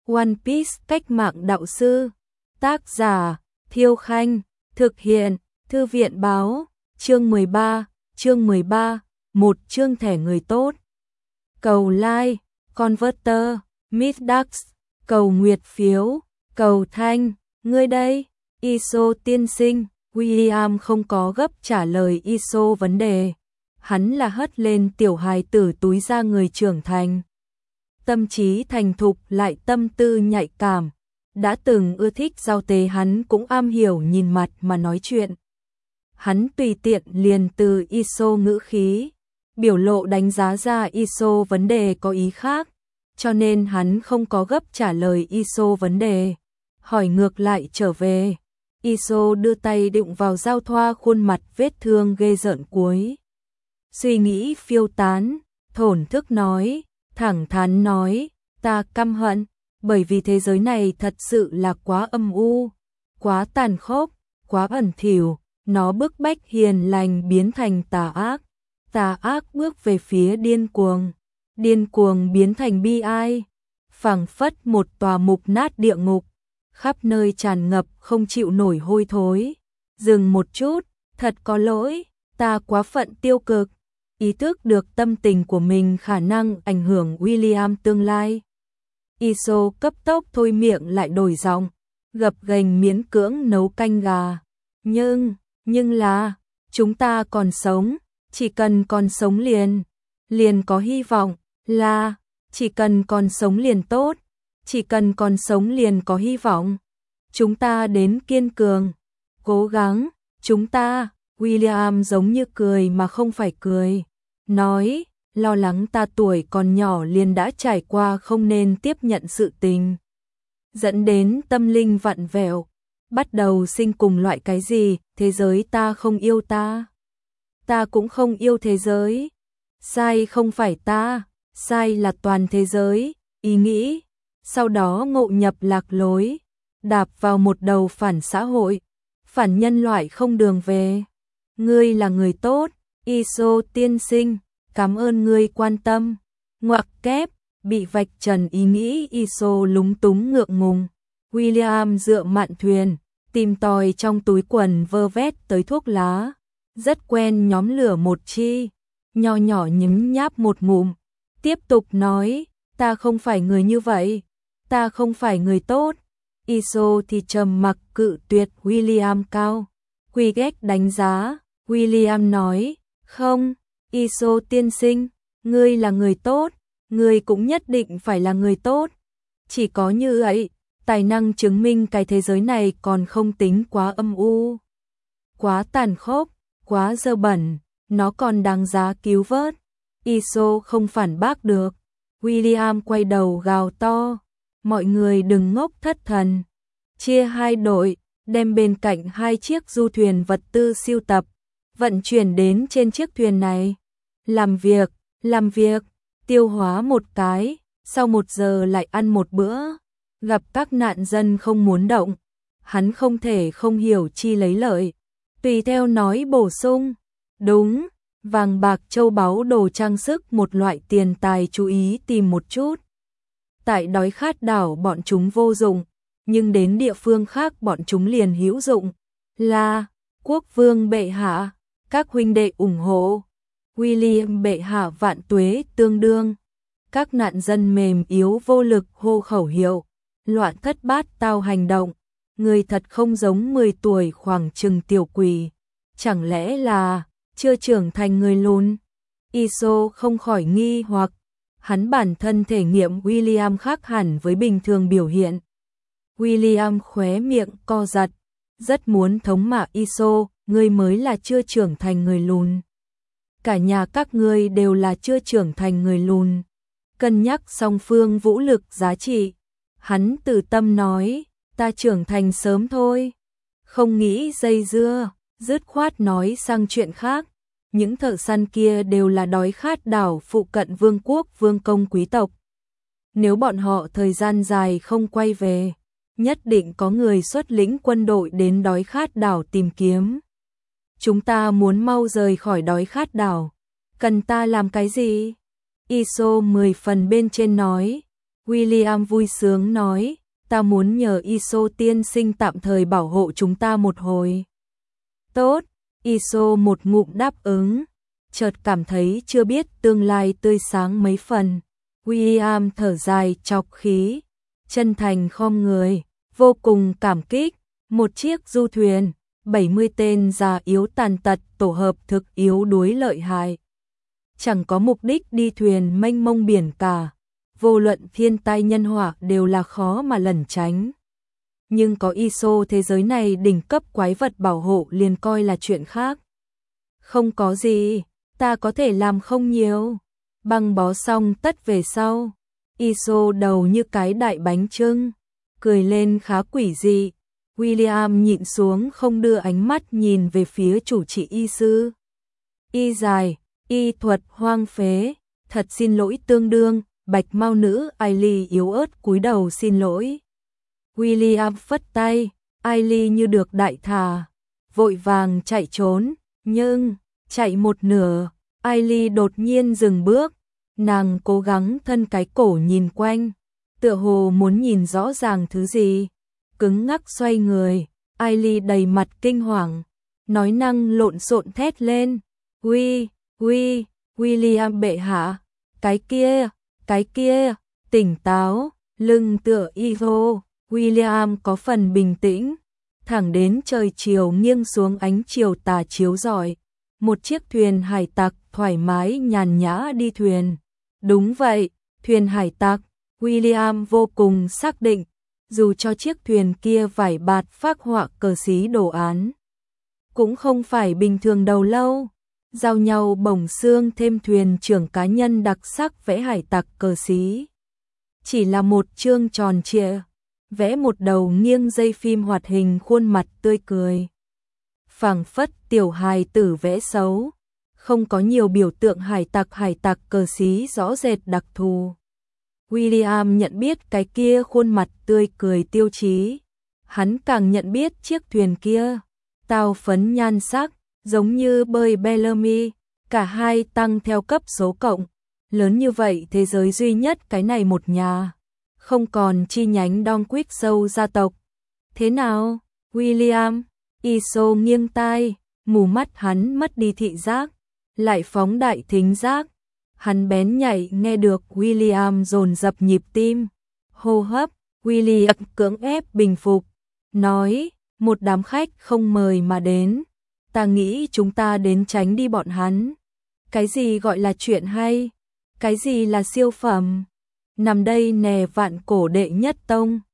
One Piece cách mạng đạo sư. Tác giả Thiêu Khanh. Thực hiện Thư viện báo. Chương 13. Một chương thẻ người tốt. Cầu like, converter, Middax, cầu nguyệt phiếu, cầu thanh. Ngươi đây, Iso tiên sinh. William không có gấp trả lời Iso vấn đề. Hắn là hất lên tiểu hài tử túi ra người trưởng thành. Tâm trí thành thục lại tâm tư nhạy cảm. Đã từng ưa thích giao tế, hắn cũng am hiểu nhìn mặt mà nói chuyện. Hắn tùy tiện liền từ Iso ngữ khí, biểu lộ đánh giá ra Iso vấn đề có ý khác, cho nên hắn không có gấp trả lời Iso vấn đề, hỏi ngược lại trở về. Iso đưa tay đụng vào dao thoa khuôn mặt vết thương ghê rợn cuối. Suy nghĩ phiêu tán, thổn thức nói, thẳng thắn nói, ta căm hận, bởi vì thế giới này thật sự là quá âm u, quá tàn khốc, quá bẩn thỉu, nó bức bách hiền lành biến thành tà ác bước về phía điên cuồng biến thành bi ai, phảng phất một tòa mục nát địa ngục, khắp nơi tràn ngập không chịu nổi hôi thối. Dừng một chút, thật có lỗi, ta quá phận tiêu cực. Ý thức được tâm tình của mình khả năng ảnh hưởng William tương lai. Iso cấp tốc thôi miệng lại đổi giọng, gập ghềnh miễn cưỡng nấu canh gà. Nhưng là, chúng ta còn sống, chỉ cần còn sống liền có hy vọng, là, chỉ cần còn sống liền tốt, chỉ cần còn sống liền có hy vọng. Chúng ta đến kiên cường, cố gắng, chúng ta. William giống như cười mà không phải cười, nói, lo lắng ta tuổi còn nhỏ liền đã trải qua không nên tiếp nhận sự tình, dẫn đến tâm linh vặn vẹo, bắt đầu sinh cùng loại cái gì, thế giới ta không yêu ta cũng không yêu thế giới, sai không phải ta, sai là toàn thế giới, ý nghĩ, sau đó ngộ nhập lạc lối, đạp vào một đầu phản xã hội, phản nhân loại không đường về. Ngươi là người tốt, Iso tiên sinh, cảm ơn ngươi quan tâm. Ngoặc kép, bị vạch trần ý nghĩ Iso lúng túng ngượng ngùng. William dựa mạn thuyền, tìm tòi trong túi quần vơ vét tới thuốc lá, rất quen nhóm lửa một chi, nho nhỏ nhấm nháp một ngụm, tiếp tục nói, ta không phải người như vậy, ta không phải người tốt. Iso thì trầm mặc cự tuyệt William cao quy ghét đánh giá. William nói, không, Iso tiên sinh, ngươi là người tốt, ngươi cũng nhất định phải là người tốt. Chỉ có như vậy, tài năng chứng minh cái thế giới này còn không tính quá âm u, quá tàn khốc, quá dơ bẩn, nó còn đáng giá cứu vớt. Iso không phản bác được. William quay đầu gào to, mọi người đừng ngốc thất thần. Chia hai đội, đem bên cạnh hai chiếc du thuyền vật tư siêu tập, vận chuyển đến trên chiếc thuyền này. Làm việc, tiêu hóa một cái, sau 1 giờ lại ăn một bữa. Gặp các nạn dân không muốn động, hắn không thể không hiểu chi lấy lợi. Tùy theo nói bổ sung, đúng, vàng bạc châu báu đồ trang sức một loại tiền tài chú ý tìm một chút. Tại đói khát đảo bọn chúng vô dụng, nhưng đến địa phương khác bọn chúng liền hữu dụng. Là, quốc vương bệ hạ, các huynh đệ ủng hộ. William bệ hạ vạn tuế tương đương. Các nạn dân mềm yếu vô lực hô khẩu hiệu, loạn thất bát tao hành động. Người thật không giống 10 tuổi khoảng chừng tiểu quỷ, chẳng lẽ là chưa trưởng thành người lùn? Iso không khỏi nghi hoặc, hắn bản thân thể nghiệm William khác hẳn với bình thường biểu hiện. William khóe miệng co giật, rất muốn thống mạ Iso, ngươi mới là chưa trưởng thành người lùn. Cả nhà các ngươi đều là chưa trưởng thành người lùn. Cân nhắc song phương vũ lực giá trị, hắn từ tâm nói, ta trưởng thành sớm thôi. Không nghĩ dây dưa, dứt khoát nói sang chuyện khác. Những thợ săn kia đều là đói khát đảo phụ cận vương quốc vương công quý tộc. Nếu bọn họ thời gian dài không quay về, nhất định có người xuất lĩnh quân đội đến đói khát đảo tìm kiếm. Chúng ta muốn mau rời khỏi đói khát đảo. Cần ta làm cái gì? Iso 10 phần bên trên nói. William vui sướng nói, ta muốn nhờ Iso tiên sinh tạm thời bảo hộ chúng ta một hồi. Tốt, Iso một ngụm đáp ứng, chợt cảm thấy chưa biết tương lai tươi sáng mấy phần. William thở dài chọc khí, chân thành khom người, vô cùng cảm kích. Một chiếc du thuyền, 70 tên già yếu tàn tật tổ hợp thực yếu đuối lợi hại. Chẳng có mục đích đi thuyền mênh mông biển cả, vô luận thiên tai nhân họa đều là khó mà lẩn tránh. Nhưng có Iso thế giới này đỉnh cấp quái vật bảo hộ liền coi là chuyện khác. Không có gì, ta có thể làm không nhiều. Băng bó xong tất về sau. Iso đầu như cái đại bánh chưng, cười lên khá quỷ dị. William nhịn xuống không đưa ánh mắt nhìn về phía chủ trị y sư. Y dài, y thuật hoang phế, thật xin lỗi tương đương, bạch mao nữ Ailey yếu ớt cúi đầu xin lỗi. William phất tay, Ailey như được đại thà, vội vàng chạy trốn, nhưng chạy một nửa, Ailey đột nhiên dừng bước, nàng cố gắng thân cái cổ nhìn quanh, tựa hồ muốn nhìn rõ ràng thứ gì. Cứng ngắc xoay người, Ailey đầy mặt kinh hoàng, nói năng lộn xộn thét lên, William bệ hạ, cái kia, tỉnh táo, lưng tựa Iso. William có phần bình tĩnh, thẳng đến trời chiều nghiêng xuống ánh chiều tà chiếu rọi, một chiếc thuyền hải tặc thoải mái nhàn nhã đi thuyền. Đúng vậy, thuyền hải tặc, William vô cùng xác định. Dù cho chiếc thuyền kia vải bạt phác họa cờ xí đồ án, cũng không phải bình thường đầu lâu, giao nhau bổng xương thêm thuyền trưởng cá nhân đặc sắc vẽ hải tặc cờ xí. Chỉ là một chương tròn trịa, vẽ một đầu nghiêng dây phim hoạt hình khuôn mặt tươi cười. Phảng phất tiểu hài tử vẽ xấu, không có nhiều biểu tượng hải tặc cờ xí rõ rệt đặc thù. William nhận biết cái kia khuôn mặt tươi cười tiêu chí. Hắn càng nhận biết chiếc thuyền kia, tao phấn nhan sắc, giống như bơi Bellamy, cả hai tăng theo cấp số cộng. Lớn như vậy thế giới duy nhất cái này một nhà, không còn chi nhánh Donquist sâu gia tộc. Thế nào, William? Iso nghiêng tai, mù mắt hắn mất đi thị giác, lại phóng đại thính giác. Hắn bén nhạy nghe được William dồn dập nhịp tim, hô hấp. William cưỡng ép bình phục, nói, một đám khách không mời mà đến, ta nghĩ chúng ta đến tránh đi bọn hắn. Cái gì gọi là chuyện hay? Cái gì là siêu phẩm? Nằm đây nè vạn cổ đệ nhất tông.